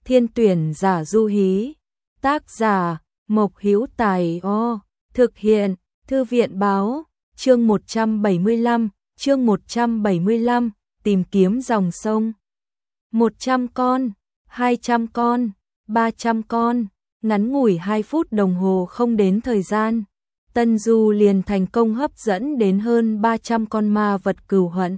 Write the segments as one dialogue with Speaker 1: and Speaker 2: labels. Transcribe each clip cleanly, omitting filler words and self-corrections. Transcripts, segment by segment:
Speaker 1: Thiên tuyển giả du hí. Tác giả Mộc Hữu Tài. Thực hiện Thư viện báo. Chương 175, tìm kiếm dòng sông. 100 con, 200 con, 300 con, ngắn ngủi 2 phút đồng hồ không đến thời gian, Tân Du liền thành công hấp dẫn đến hơn 300 con ma vật cừu hận.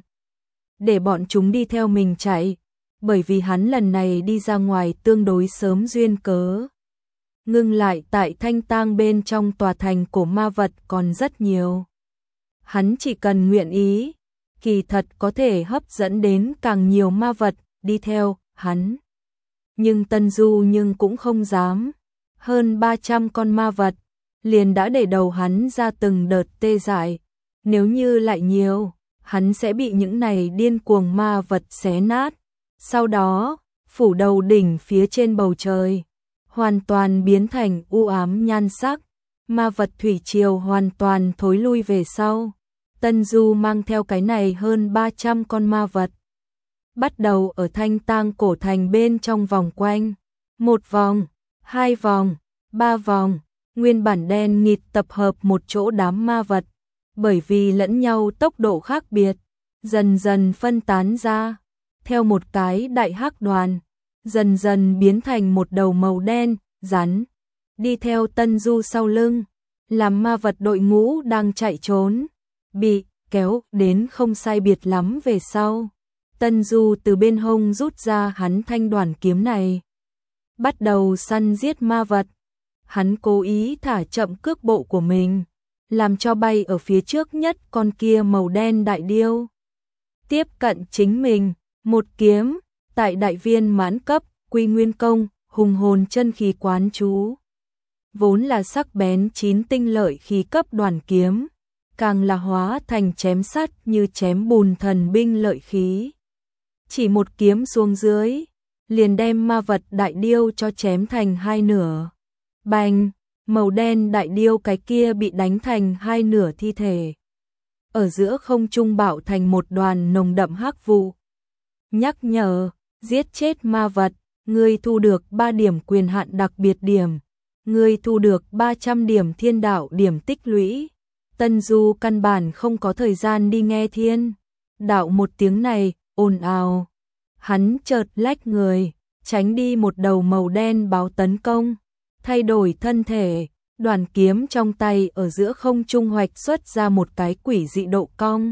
Speaker 1: Để bọn chúng đi theo mình chạy, bởi vì hắn lần này đi ra ngoài tương đối sớm duyên cớ. Ngưng lại tại Thanh Tang bên trong tòa thành của ma vật còn rất nhiều. Hắn chỉ cần nguyện ý, kỳ thật có thể hấp dẫn đến càng nhiều ma vật đi theo hắn. Nhưng Tân Du cũng không dám. Hơn 300 con ma vật, liền đã để đầu hắn ra từng đợt tê dại. Nếu như lại nhiều, hắn sẽ bị những này điên cuồng ma vật xé nát. Sau đó, phủ đầu đỉnh phía trên bầu trời, hoàn toàn biến thành u ám nhan sắc. Ma vật thủy triều hoàn toàn thối lui về sau. Tân Du mang theo cái này hơn 300 con ma vật, bắt đầu ở Thanh Tang cổ thành bên trong vòng quanh. 1 vòng, 2 vòng, 3 vòng, nguyên bản đen nghịt tập hợp một chỗ đám ma vật, bởi vì lẫn nhau tốc độ khác biệt, dần dần phân tán ra, theo một cái đại hắc đoàn, dần dần biến thành một đầu màu đen, rắn, đi theo Tân Du sau lưng, làm ma vật đội ngũ đang chạy trốn, bị kéo đến không sai biệt lắm về sau. Tân Du từ bên hông rút ra hắn thanh đoàn kiếm này, bắt đầu săn giết ma vật. Hắn cố ý thả chậm cước bộ của mình, làm cho bay ở phía trước nhất con kia màu đen đại điêu tiếp cận chính mình, một kiếm, tại đại viên mãn cấp, Quy Nguyên Công, hùng hồn chân khí quán chú. Vốn là sắc bén 9 tinh lợi khí cấp đoàn kiếm, càng là hóa thành chém sắt như chém bùn thần binh lợi khí. Chỉ một kiếm xuống dưới, liền đem ma vật đại điêu cho chém thành 2 nửa. Bành, màu đen đại điêu cái kia bị đánh thành 2 nửa thi thể. Ở giữa không trung bạo thành một đoàn nồng đậm hắc vụ. Nhắc nhở, giết chết ma vật, ngươi thu được 3 điểm quyền hạn đặc biệt điểm. Ngươi thu được 300 điểm thiên đạo điểm tích lũy. Tân Du căn bản không có thời gian đi nghe thiên đạo một tiếng này, ồn ào. Hắn chợt lách người, tránh đi một đầu màu đen báo tấn công, thay đổi thân thể, đoàn kiếm trong tay ở giữa không trung hoạch xuất ra một cái quỷ dị độ cong.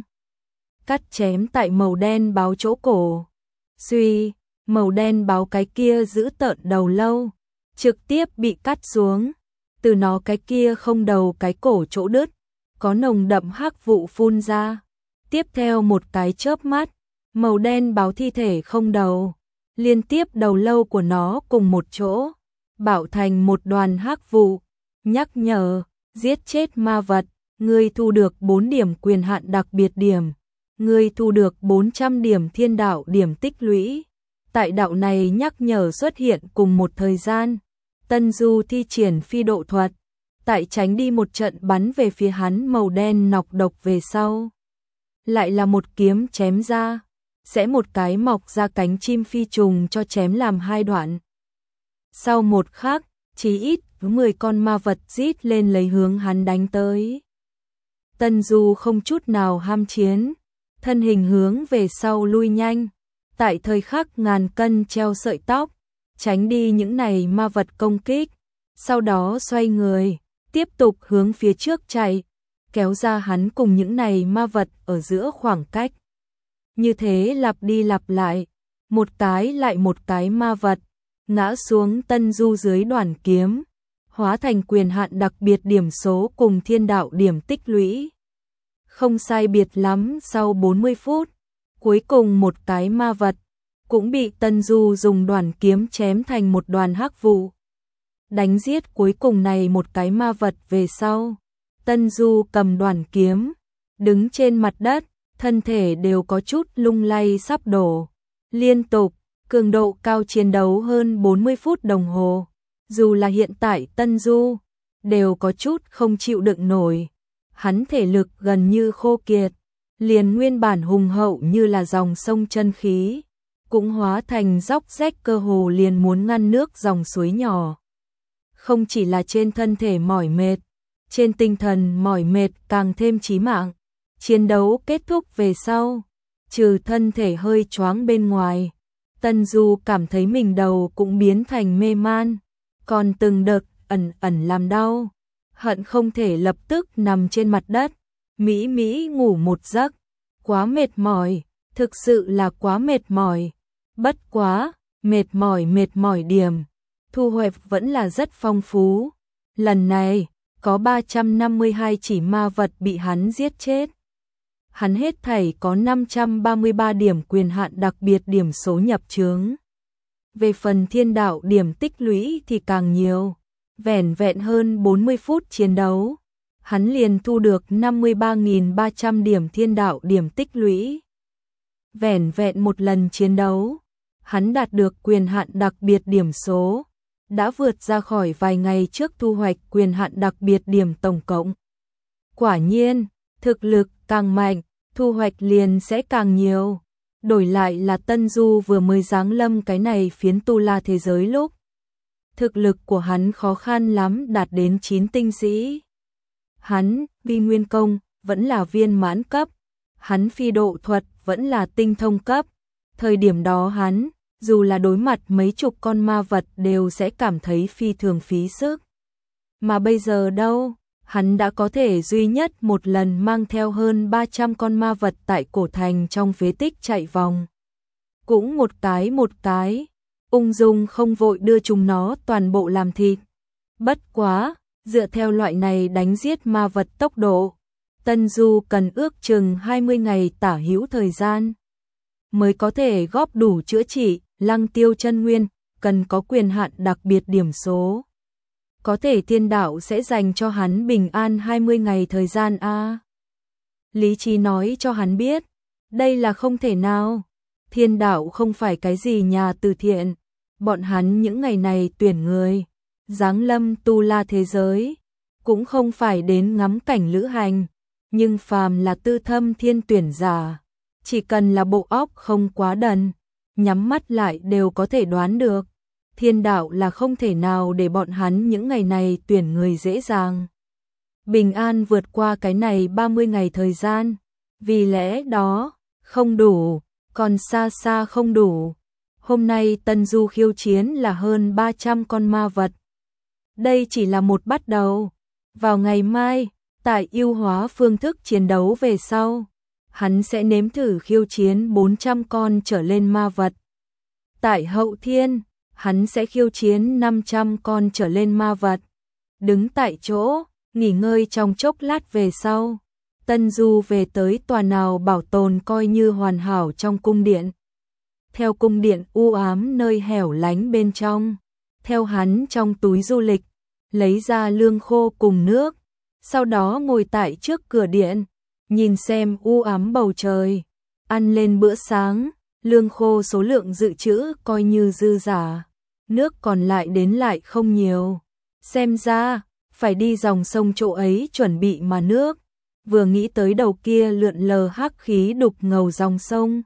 Speaker 1: Cắt chém tại màu đen báo chỗ cổ. Suy, màu đen báo cái kia giữ tợn đầu lâu, trực tiếp bị cắt xuống, từ nó cái kia không đầu cái cổ chỗ đứt, có nồng đậm hắc vụ phun ra. Tiếp theo một cái chớp mắt, màu đen báo thi thể không đầu, liên tiếp đầu lâu của nó cùng một chỗ, bạo thành một đoàn hắc vụ. Nhắc nhở, giết chết ma vật, ngươi thu được 4 điểm quyền hạn đặc biệt điểm, ngươi thu được 400 điểm thiên đạo điểm tích lũy. Tại đạo này nhắc nhở xuất hiện cùng một thời gian, Tân Du thi triển phi độ thuật, tại tránh đi một trận bắn về phía hắn màu đen nọc độc về sau. Lại là một kiếm chém ra, sẽ một cái mọc ra cánh chim phi trùng cho chém làm 2 đoạn. Sau một khắc, chí ít 10 con ma vật rít lên lấy hướng hắn đánh tới. Tân Du không chút nào ham chiến, thân hình hướng về sau lui nhanh, tại thời khắc ngàn cân treo sợi tóc, tránh đi những này ma vật công kích, sau đó xoay người, tiếp tục hướng phía trước chạy, kéo ra hắn cùng những này ma vật ở giữa khoảng cách. Như thế lặp đi lặp lại, một cái lại một cái ma vật ngã xuống Tân Du dưới đoàn kiếm, hóa thành quyền hạn đặc biệt điểm số cùng thiên đạo điểm tích lũy. Không sai biệt lắm, sau 40 phút, cuối cùng một cái ma vật cũng bị Tân Du dùng đoàn kiếm chém thành một đoàn hắc vụ. Đánh giết cuối cùng này một cái ma vật về sau, Tân Du cầm đoàn kiếm, đứng trên mặt đất, thân thể đều có chút lung lay sắp đổ. Liên tục, cường độ cao chiến đấu hơn 40 phút đồng hồ. Dù là hiện tại Tân Du, đều có chút không chịu đựng nổi. Hắn thể lực gần như khô kiệt, liền nguyên bản hùng hậu như là dòng sông chân khí, cũng hóa thành róc rách, cơ hồ liền muốn ngăn nước dòng suối nhỏ. Không chỉ là trên thân thể mỏi mệt, trên tinh thần mỏi mệt càng thêm chí mạng. Chiến đấu kết thúc về sau, trừ thân thể hơi choáng bên ngoài, Tân Du cảm thấy mình đầu cũng biến thành mê man, còn từng đợt ẩn ẩn làm đau, hận không thể lập tức nằm trên mặt đất, mỹ mỹ ngủ một giấc. Quá mệt mỏi, thực sự là quá mệt mỏi. Bất quá, mệt mỏi điểm, thu hoạch vẫn là rất phong phú. Lần này, có 352 chỉ ma vật bị hắn giết chết. Hắn hết thảy có 533 điểm quyền hạn đặc biệt điểm số nhập chướng. Về phần thiên đạo điểm tích lũy thì càng nhiều. Vẻn vẹn hơn 40 phút chiến đấu, hắn liền thu được 53.300 điểm thiên đạo điểm tích lũy. Vẻn vẹn một lần chiến đấu, hắn đạt được quyền hạn đặc biệt điểm số, đã vượt ra khỏi vài ngày trước thu hoạch quyền hạn đặc biệt điểm tổng cộng. Quả nhiên, thực lực càng mạnh, thu hoạch liền sẽ càng nhiều. Đổi lại là Tân Du vừa mới giáng lâm cái này phiến tu la thế giới lúc, thực lực của hắn khó khăn lắm đạt đến 9 tinh sĩ. Hắn, vi nguyên công, vẫn là viên mãn cấp. Hắn phi độ thuật, vẫn là tinh thông cấp. Thời điểm đó hắn, dù là đối mặt mấy chục con ma vật đều sẽ cảm thấy phi thường phí sức. Mà bây giờ đâu, hắn đã có thể duy nhất một lần mang theo hơn 300 con ma vật tại cổ thành trong phế tích chạy vòng. Cũng một cái, ung dung không vội đưa chúng nó toàn bộ làm thịt. Bất quá, dựa theo loại này đánh giết ma vật tốc độ, Tân Du cần ước chừng 20 ngày tả hữu thời gian mới có thể góp đủ chữa trị Lăng Tiêu chân nguyên, cần có quyền hạn đặc biệt điểm số. Có thể thiên đạo sẽ dành cho hắn bình an 20 ngày thời gian a. Lý trí nói cho hắn biết, đây là không thể nào. Thiên đạo không phải cái gì nhà từ thiện, bọn hắn những ngày này tuyển người, giáng lâm tu la thế giới, cũng không phải đến ngắm cảnh lữ hành, nhưng phàm là tư thâm thiên tuyển giả, chỉ cần là bộ óc không quá đần, nhắm mắt lại đều có thể đoán được. Thiên đạo là không thể nào để bọn hắn những ngày này tuyển người dễ dàng bình an vượt qua cái này 30 ngày thời gian. Vì lẽ đó, không đủ, còn xa xa không đủ. Hôm nay Tân Du khiêu chiến là hơn 300 con ma vật. Đây chỉ là một bắt đầu. Vào ngày mai, tại ưu hóa phương thức chiến đấu về sau, hắn sẽ nếm thử khiêu chiến 400 con trở lên ma vật. Tại hậu thiên, hắn sẽ khiêu chiến 500 con trở lên ma vật. Đứng tại chỗ, nghỉ ngơi trong chốc lát về sau, Tân Du về tới tòa nào bảo tồn coi như hoàn hảo trong cung điện. Theo cung điện u ám nơi hẻo lánh bên trong, theo hắn trong túi du lịch, lấy ra lương khô cùng nước, sau đó ngồi tại trước cửa điện, nhìn xem u ám bầu trời, ăn lên bữa sáng, lương khô số lượng dự trữ coi như dư giả, nước còn lại đến lại không nhiều. Xem ra, phải đi dòng sông chỗ ấy chuẩn bị mà nước. Vừa nghĩ tới đầu kia lượn lờ hắc khí đục ngầu dòng sông,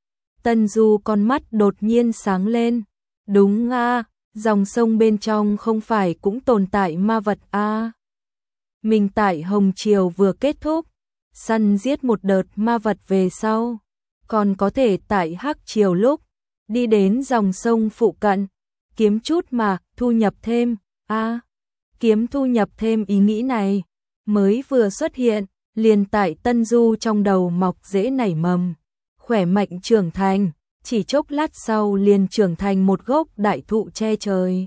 Speaker 1: Tân Du con mắt đột nhiên sáng lên. Đúng a, dòng sông bên trong không phải cũng tồn tại ma vật a. Mình tại Hồng Triều vừa kết thúc, săn giết một đợt ma vật về sau, còn có thể tại Hắc Triều lúc đi đến dòng sông phụ cận, kiếm chút mà thu nhập thêm a. Kiếm thu nhập thêm ý nghĩ này mới vừa xuất hiện, liền tại Tân Du trong đầu mọc rễ nảy mầm, khỏe mạnh trưởng thành, chỉ chốc lát sau liền trưởng thành một gốc đại thụ che trời.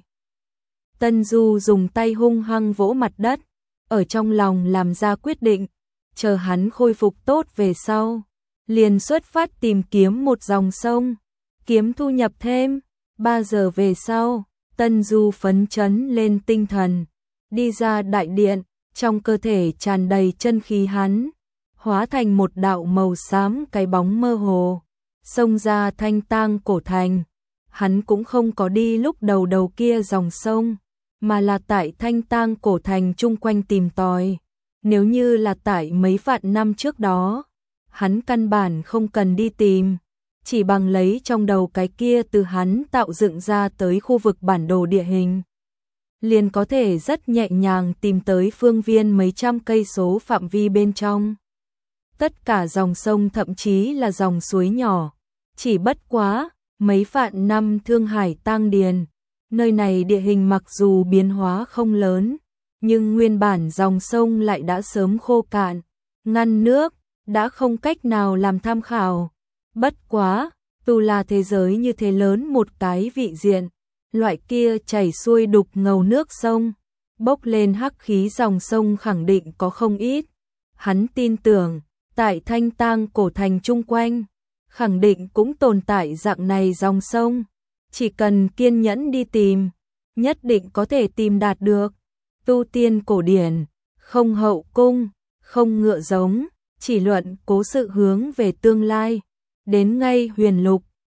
Speaker 1: Tân Du dùng tay hung hăng vỗ mặt đất, ở trong lòng làm ra quyết định, chờ hắn khôi phục tốt về sau, liền xuất phát tìm kiếm một dòng sông, kiếm thu nhập thêm. 3 giờ về sau, Tân Du phấn chấn lên tinh thần, đi ra đại điện, trong cơ thể tràn đầy chân khí hắn, hóa thành một đạo màu xám cái bóng mơ hồ, xông ra Thanh Tang cổ thành. Hắn cũng không có đi lúc đầu kia dòng sông, mà là tại Thanh Tang cổ thành chung quanh tìm tòi. Nếu như là tại mấy vạn năm trước đó, hắn căn bản không cần đi tìm, chỉ bằng lấy trong đầu cái kia từ hắn tạo dựng ra tới khu vực bản đồ địa hình, liền có thể rất nhẹ nhàng tìm tới phương viên mấy trăm cây số phạm vi bên trong. Tất cả dòng sông thậm chí là dòng suối nhỏ, chỉ bất quá, mấy vạn năm Thương Hải tang điền, nơi này địa hình mặc dù biến hóa không lớn, nhưng nguyên bản dòng sông lại đã sớm khô cạn, ngăn nước, đã không cách nào làm tham khảo. Bất quá, dù là thế giới như thế lớn một cái vị diện, loại kia chảy xuôi đục ngầu nước sông, bốc lên hắc khí dòng sông khẳng định có không ít. Hắn tin tưởng, tại Thanh Tang cổ thành chung quanh, khẳng định cũng tồn tại dạng này dòng sông, chỉ cần kiên nhẫn đi tìm, nhất định có thể tìm đạt được. Tu tiên cổ điển, không hậu cung, không ngựa giống, chỉ luận cố sự hướng về tương lai, đến ngay huyền lục,